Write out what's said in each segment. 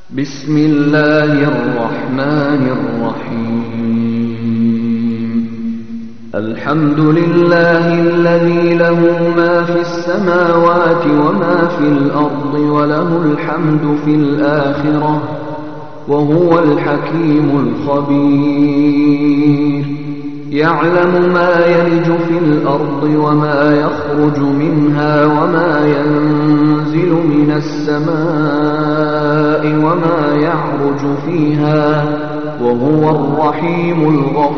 بسم الله الرحمن الرحيم الحمد لله الذي له ما في السماوات وما في الأرض وله الحمد في الآخرة وهو الحكيم الخبير يعلم ما يلج في الأرض وما يخرج منها وما ينزل من السماء وما يعرج فيها وهو الرحيم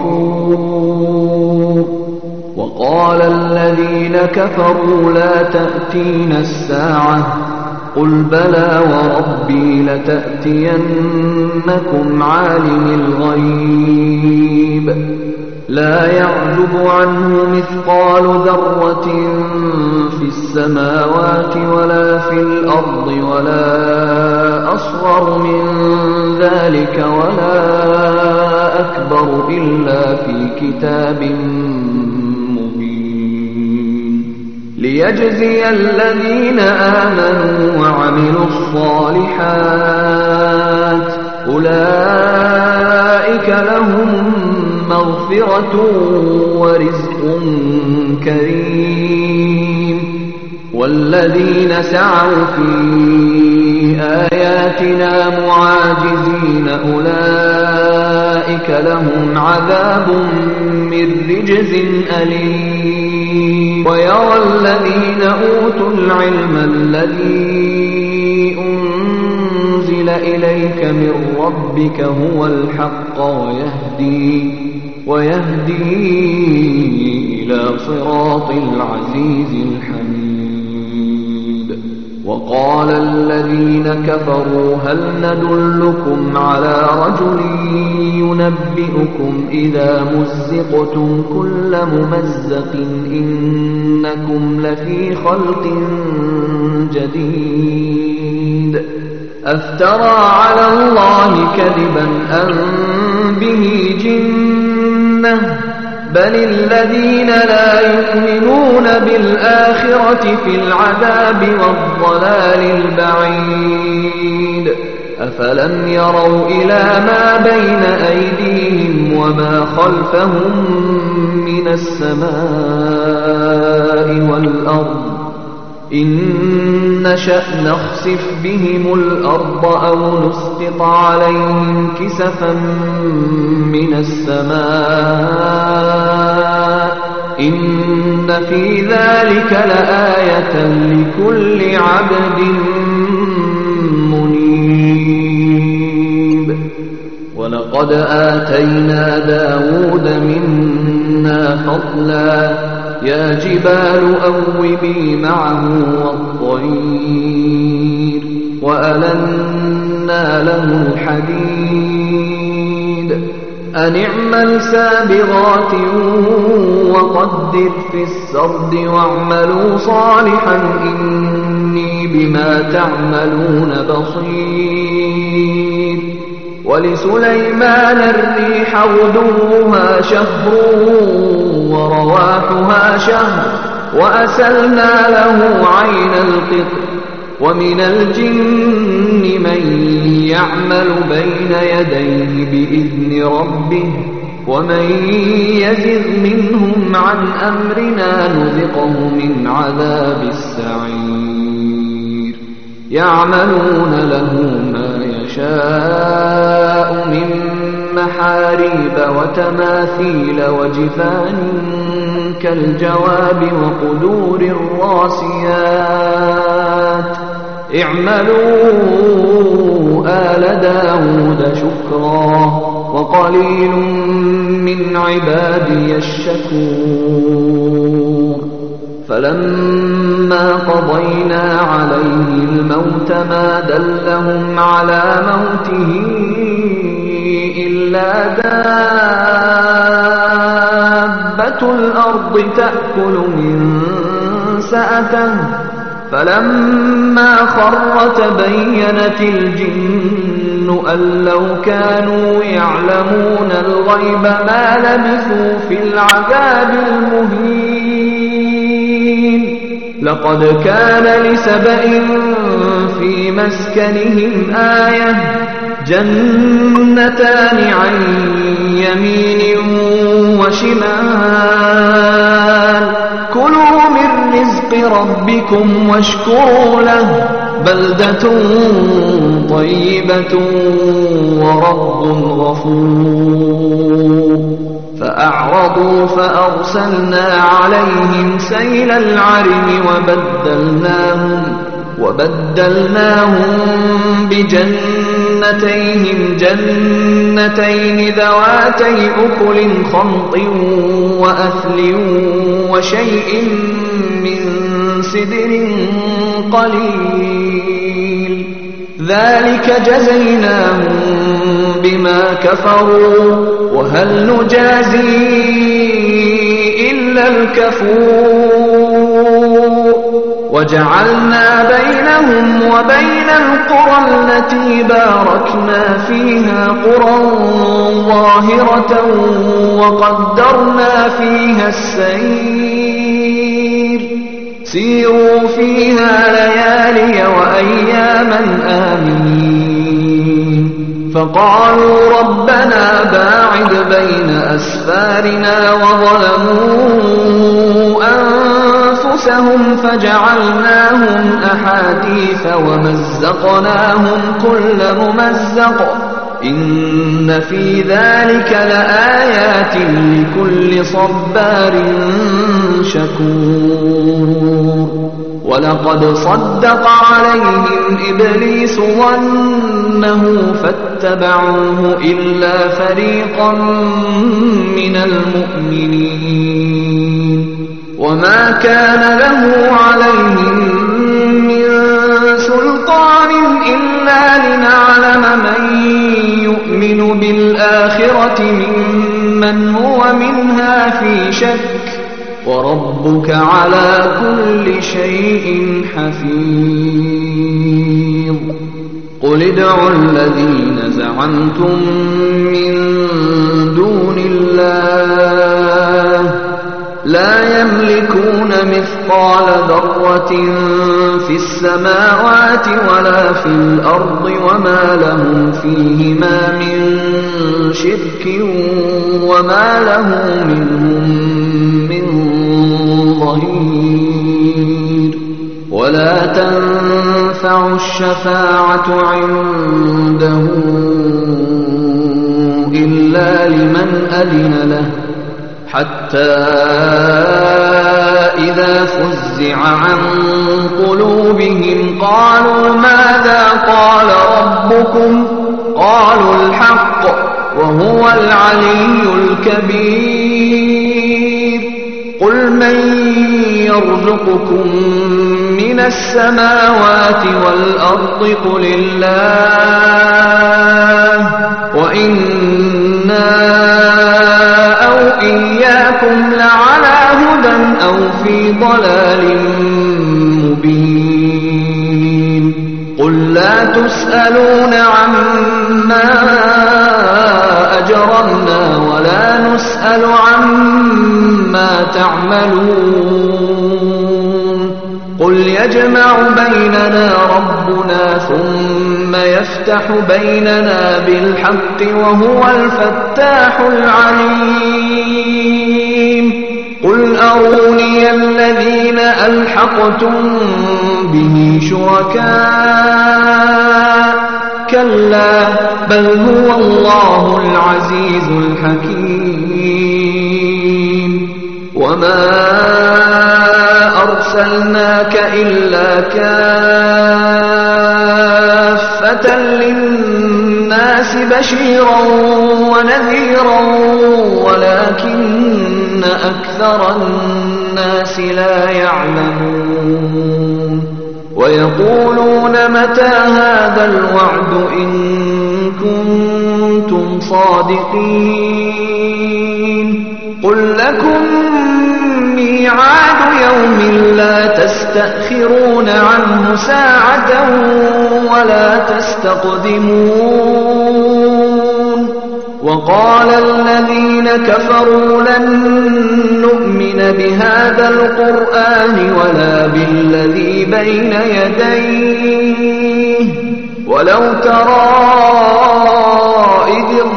الغفور وقال الذين كفروا لا تأتينا الساعة قل بلى وربي لتأتينكم عالم الغيب لا يعزب عنه مثقال ذرة في السماوات ولا في الأرض ولا أصغر من ذلك ولا أكبر إلا في كتاب مبين ليجزي الذين آمنوا وعملوا الصالحات أولئك لهم مغفرة ورزق كريم والذين سعوا في آياتنا معاجزين أولئك لهم عذاب من رجز أليم ويرى الذين أوتوا العلم الذي أنزل إليك من ربك هو الحق ويهدي إلى صراط العزيز الحميد وقال الذين كفروا هل ندلكم على رجل ينبئكم إذا مزقتم كل ممزق إنكم لفي خلق جديد أفترى على الله كذبا أم به جنة بل الذين لا يؤمنون بالآخرة في العذاب والضلال البعيد أفلم يروا إلى ما بين أيديهم وما خلفهم من السماء والأرض إن نشأ نخسف بهم الأرض أو نسقط عليهم كسفا من السماء إن في ذلك لآية لكل عبد منيب ولقد آتينا داود منا فضلا يا جبال أوبي معه والطير وألنا له الحديد أن اعمل سابغات وقدر في السرد واعملوا صالحا إني بما تعملون بصير ولسليمان الريح غدوها شهر ورواحها شهر وأسلنا له عين القطر ومن الجن من يعمل بين يديه بإذن ربه ومن يزغ منهم عن أمرنا نذقه من عذاب السعير يعملون له ما يشاء من محاريب وتماثيل وجفان كالجواب وقدور الراسيات اعملوا آل داود شكرا وقليل من عبادي الشكور فلما قضينا عليه الموت ما دلهم على موته إلا دابة الأرض تأكل من سأته فلما خر تبينت الجن أن لو كانوا يعلمون الغيب ما لبثوا في العذاب المهين لقد كان لسبإ في مسكنهم آية جنتان عن يمين وشمال كلوا من رزق ربكم واشكروا له بلدة طيبة ورب غفور فأعرضوا فأرسلنا عليهم سيل العرم وبدلناهم بجنتيهم جنتين ذواتي أكل خمط وأثل وشيء من سدر قليل ذلك جزيناهم بما كفروا وهل نجازي إلا الكفور وجعلنا بينهم وبين القرى التي باركنا فيها قرى ظاهرة وقدرنا فيها السير سيروا فيها ليالي وأياما آمنين فقالوا ربنا باعد بين أسفارنا وظلموا أنفسهم فجعلناهم أحاديث ومزقناهم كل ممزق إن في ذلك لآيات لكل صبار شكور ولقد صدق عليهم إبليس ظنه فاتبعوه إلا فريقا من المؤمنين وما كان له عليهم من سلطان إلا لنعلم من يؤمن بالآخرة ممن هو منها في شك وربك على كل شيء حفيظ قل ادعوا الذين زعمتم من دون الله لا يملكون مثقال ذرة في السماوات ولا في الأرض وما لهم فيهما من شرك وما له منهم من ظهير ولا تنفع الشفاعة عنده إلا لمن أذن له حتى إذا فزع عن قلوبهم قالوا ماذا قال ربكم قالوا الحق وهو العلي الكبير قل من يرزقكم من السماوات والأرض قل الله وإنا أو إياكم لعلى هدى أو في ضلال مبين قل لا تسألون عما أجرمنا ولا نسأل عما تعملون قل يجمع بيننا ربنا ثم يفتح بيننا بالحق وهو الفتاح العليم قل أروني الذين ألحقتم به شركاء كلا بل هو الله العزيز الحكيم وما أرسلناك إلا كافة للناس بشيرا ونذيرا ولكن أكثر الناس لا يعلمون ويقولون متى هذا الوعد إن كنتم صادقين قل لكم ميعاد يوم لا تستأخرون عنه ساعة ولا تستقدمون وقال الذين كفروا لن نؤمن بهذا القرآن ولا بالذي بين يديه ولو ترى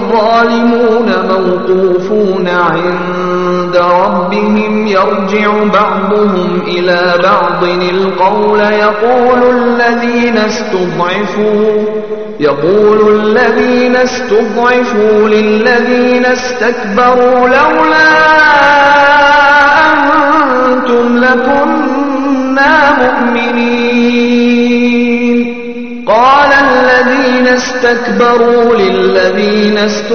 والظالمون موقوفون عند ربهم يرجع بعضهم إلى بعض القول يقول الذين استضعفوا للذين استكبروا لولا أنتم لكنا مؤمنين قال الذين استكبروا للذين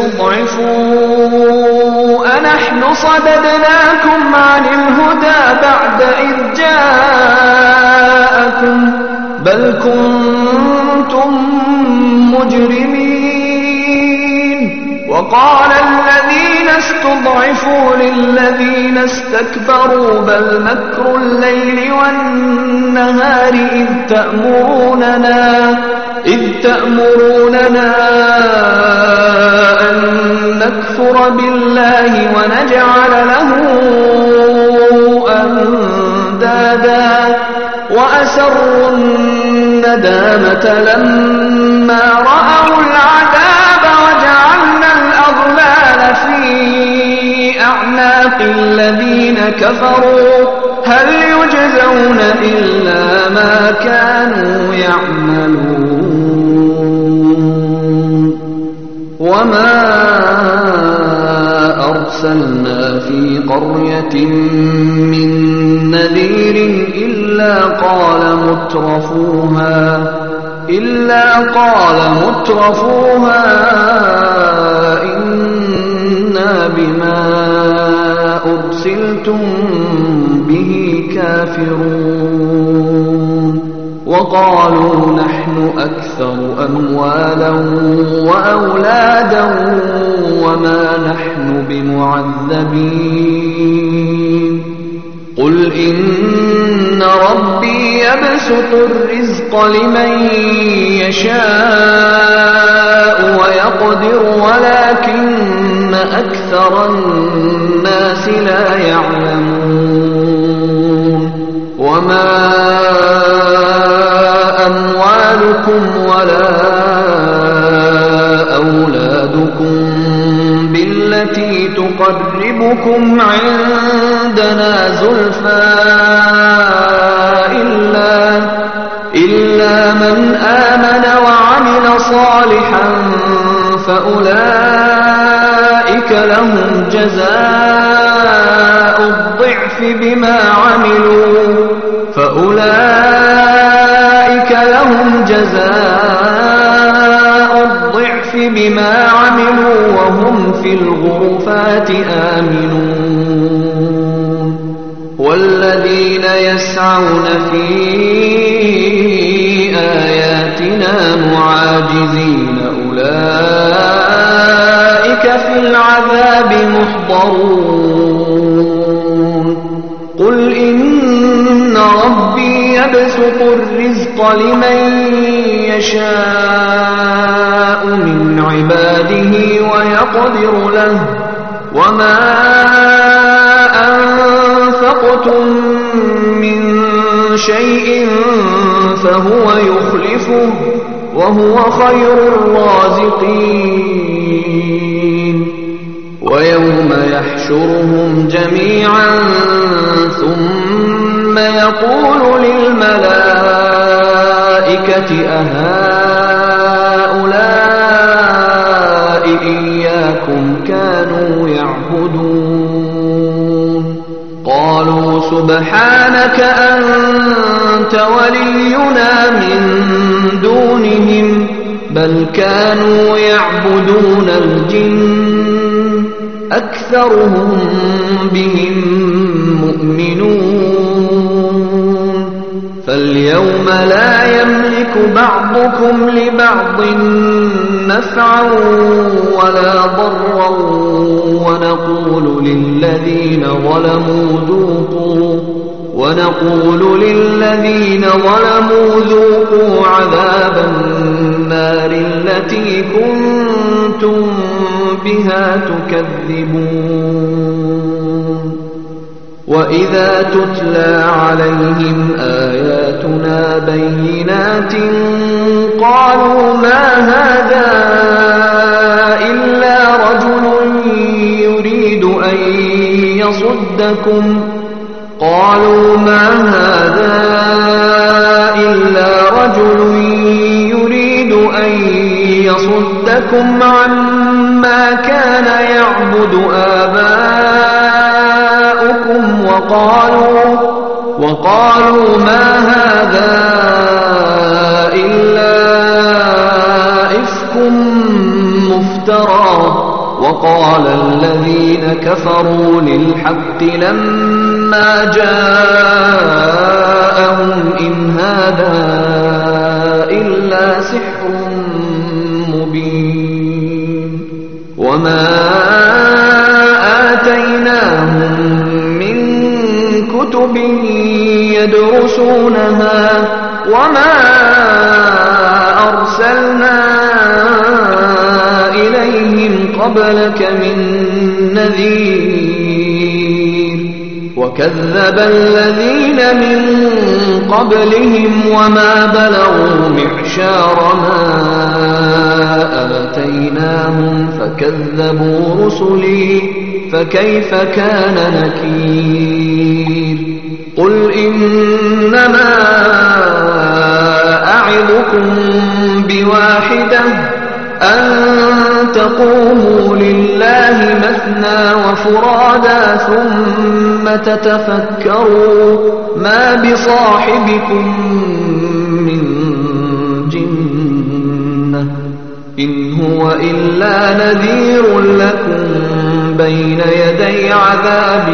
استضعفوا أنحن صددناكم عن الهدى بعد إذ جاءكم بل كنتم مجرمين وقال الذين استضعفوا للذين استكبروا بل مكر الليل والنهار إذ تأمروننا أن نكفر بالله ونجعل له أندادا وأسروا الندامة لما رأوا العذاب وجعلنا الأغلال في أعناق الذين كفروا هل يجزون إلا ما كانوا يعملون وما أرسلنا في قرية من نذير إلا قال مترفوها إنا بما أرسلتم به كافرون وقالوا نحن أكثر أموالا وأولادا وما نحن بمعذبين قل إن ربي يبسط الرزق لمن يشاء ويقدر ولكن أكثر الناس لا يعلمون وما أموالكم ولا أولادكم بالتي تقربكم عندنا زلفى إلا من آمن وعمل صالحا فأولئك لهم جزاء الضعف بما عملوا وهم في الغرفات آمنون والذين يسعون في آياتنا معاجزين أولئك في العذاب محضرون قل إن ربي يبسط الرزق لمن يشاء من عباده ويقدر له وما أنفقتم من شيء فهو يخلفه وهو خير الرازقين ويوم يحشرهم جميعا ثم يقول للملائكة أهؤلاء إياكم كانوا يعبدون قالوا سبحانك أنت ولينا من دونهم بل كانوا يعبدون الجن أكثرهم بهم مؤمنون فاليوم لا يملك بعضكم لبعض نفعا ولا ضرا ونقول للذين ظلموا ذوقوا عذاب النار التي كنتم بها تكذبون وإذا تتلى عليهم آياتنا بينات قالوا ما هذا إلا يصدكم قالوا ما هذا إلا رجل يريد أن يصدكم عما كان يعبد آباؤكم وقالوا ما هذا إلا إفك مفترى وقال الذين كفروا للحق لما جاءهم إن هذا إلا سحر مبين وما آتيناهم من كتب يدرسونها وما أرسلنا إليهم قبلك من نذير وكذب الذين من قبلهم وما بلغوا معشار ما آتيناهم فكذبوا رسلي فكيف كان نكير قل إنما أعظكم بواحدة أن تقوموا لله مثنى وفرادا ثم تتفكروا ما بصاحبكم من جنة إن هو إلا نذير لكم بين يدي عذاب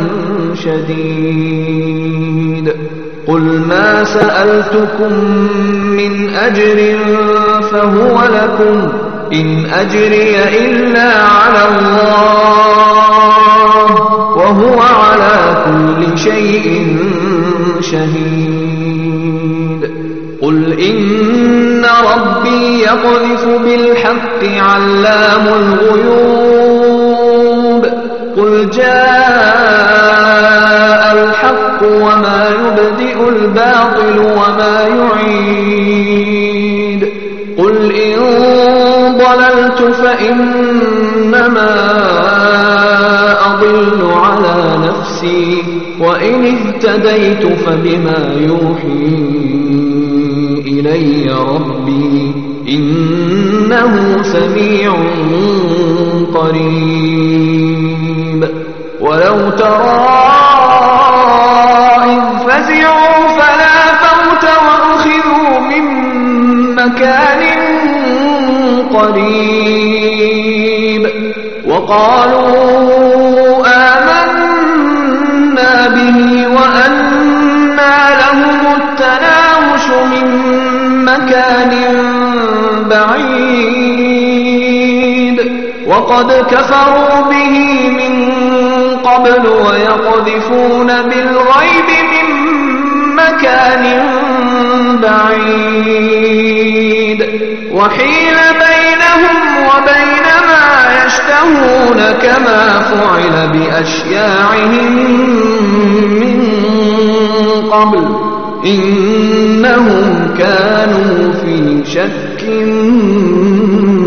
شديد قل ما سألتكم من أجر فهو لكم إن أجري إلا على الله وهو على كل شيء شهيد قل إن ربي يقذف بالحق علام الغيوب قل جاء الحق وما يبدئ الباطل وما يعيد قل إن ضللت فإنما أضل على نفسي وإن اهتديت فبما يوحي إلي ربي إنه سميع قريب ولو ترى إذ فزعوا فلا فوت وأخذوا من مكان قريب وقالوا آمنا به وأنى لهم التناوش من مكان بعيد وقد كفروا به من قبل ويقذفون بالغيب من مكان بعيد وحيل بينهم وبين ما يشتهون كما فعل بأشياعهم من قبل إنهم كانوا في شك